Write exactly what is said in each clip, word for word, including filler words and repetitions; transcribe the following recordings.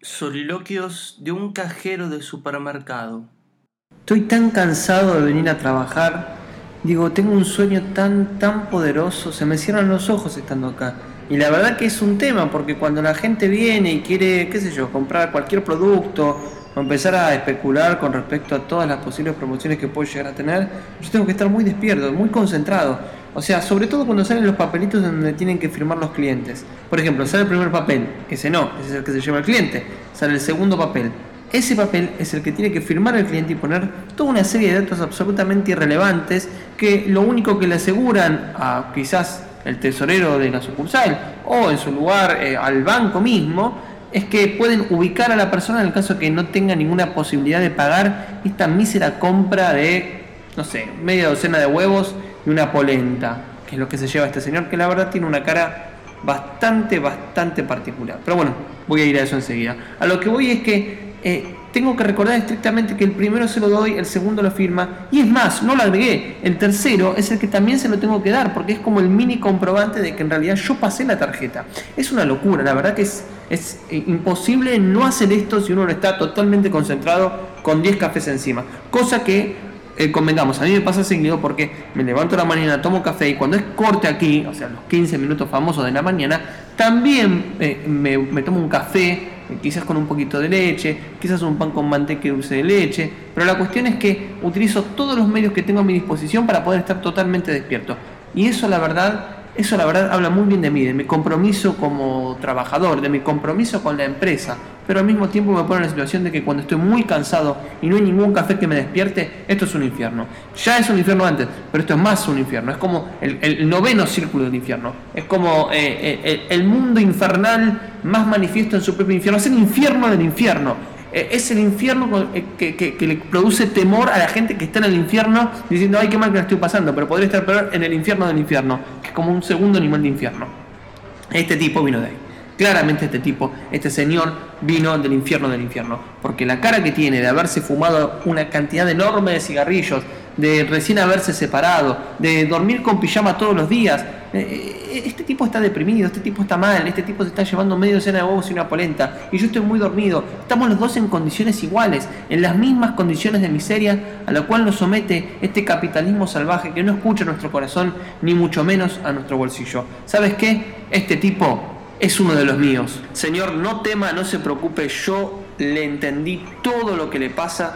Soliloquios de un cajero de supermercado. Estoy tan cansado de venir a trabajar. Digo, tengo un sueño tan, tan poderoso. Se me cierran los ojos estando acá. Y la verdad que es un tema, porque cuando la gente viene y quiere, qué sé yo, comprar cualquier producto o empezar a especular con respecto a todas las posibles promociones que puedo llegar a tener, yo tengo que estar muy despierto, muy concentrado. O sea, sobre todo cuando salen los papelitos donde tienen que firmar los clientes. Por ejemplo, sale el primer papel, ese no, ese es el que se lleva el cliente. Sale el segundo papel. Ese papel es el que tiene que firmar el cliente y poner toda una serie de datos absolutamente irrelevantes que lo único que le aseguran a quizás el tesorero de la sucursal o en su lugar eh, al banco mismo es que pueden ubicar a la persona en el caso que no tenga ninguna posibilidad de pagar esta mísera compra de, no sé, media docena de huevos y una polenta, que es lo que se lleva este señor, que la verdad tiene una cara bastante, bastante particular. Pero bueno, voy a ir a eso enseguida. A lo que voy es que eh, tengo que recordar estrictamente que el primero se lo doy, el segundo lo firma, y es más, no lo agregué, el tercero es el que también se lo tengo que dar, porque es como el mini comprobante de que en realidad yo pasé la tarjeta. Es una locura, la verdad que es, es imposible no hacer esto si uno no está totalmente concentrado con diez cafés encima, cosa que Eh, convengamos, a mí me pasa seguido porque me levanto a la mañana, tomo café y cuando es corte aquí, o sea, los quince minutos famosos de la mañana, también eh, me, me tomo un café, eh, quizás con un poquito de leche, quizás un pan con manteca y dulce de leche, pero la cuestión es que utilizo todos los medios que tengo a mi disposición para poder estar totalmente despierto. Y eso la verdad, eso la verdad habla muy bien de mí, de mi compromiso como trabajador, de mi compromiso con la empresa. Pero al mismo tiempo me pone en la situación de que cuando estoy muy cansado y no hay ningún café que me despierte, esto es un infierno. Ya es un infierno antes, pero esto es más un infierno. Es como el, el noveno círculo del infierno. Es como eh, el, el mundo infernal más manifiesto en su propio infierno. Es el infierno del infierno. Eh, es el infierno que, que, que le produce temor a la gente que está en el infierno diciendo, ay, qué mal que la estoy pasando, pero podría estar peor en el infierno del infierno, que es como un segundo animal de infierno. Este tipo vino de ahí. Claramente este tipo, este señor, vino del infierno del infierno, porque la cara que tiene de haberse fumado una cantidad enorme de cigarrillos, de recién haberse separado, de dormir con pijama todos los días, este tipo está deprimido, este tipo está mal, este tipo se está llevando medio docena de huevos y una polenta, y yo estoy muy dormido. Estamos los dos en condiciones iguales, en las mismas condiciones de miseria a la cual nos somete este capitalismo salvaje que no escucha a nuestro corazón, ni mucho menos a nuestro bolsillo. ¿Sabes qué? Este tipo es uno de los míos. Señor, no tema, no se preocupe, yo le entendí todo lo que le pasa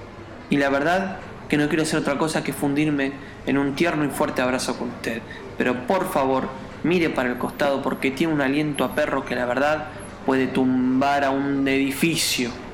y la verdad que no quiero hacer otra cosa que fundirme en un tierno y fuerte abrazo con usted. Pero por favor, mire para el costado porque tiene un aliento a perro que la verdad puede tumbar a un edificio.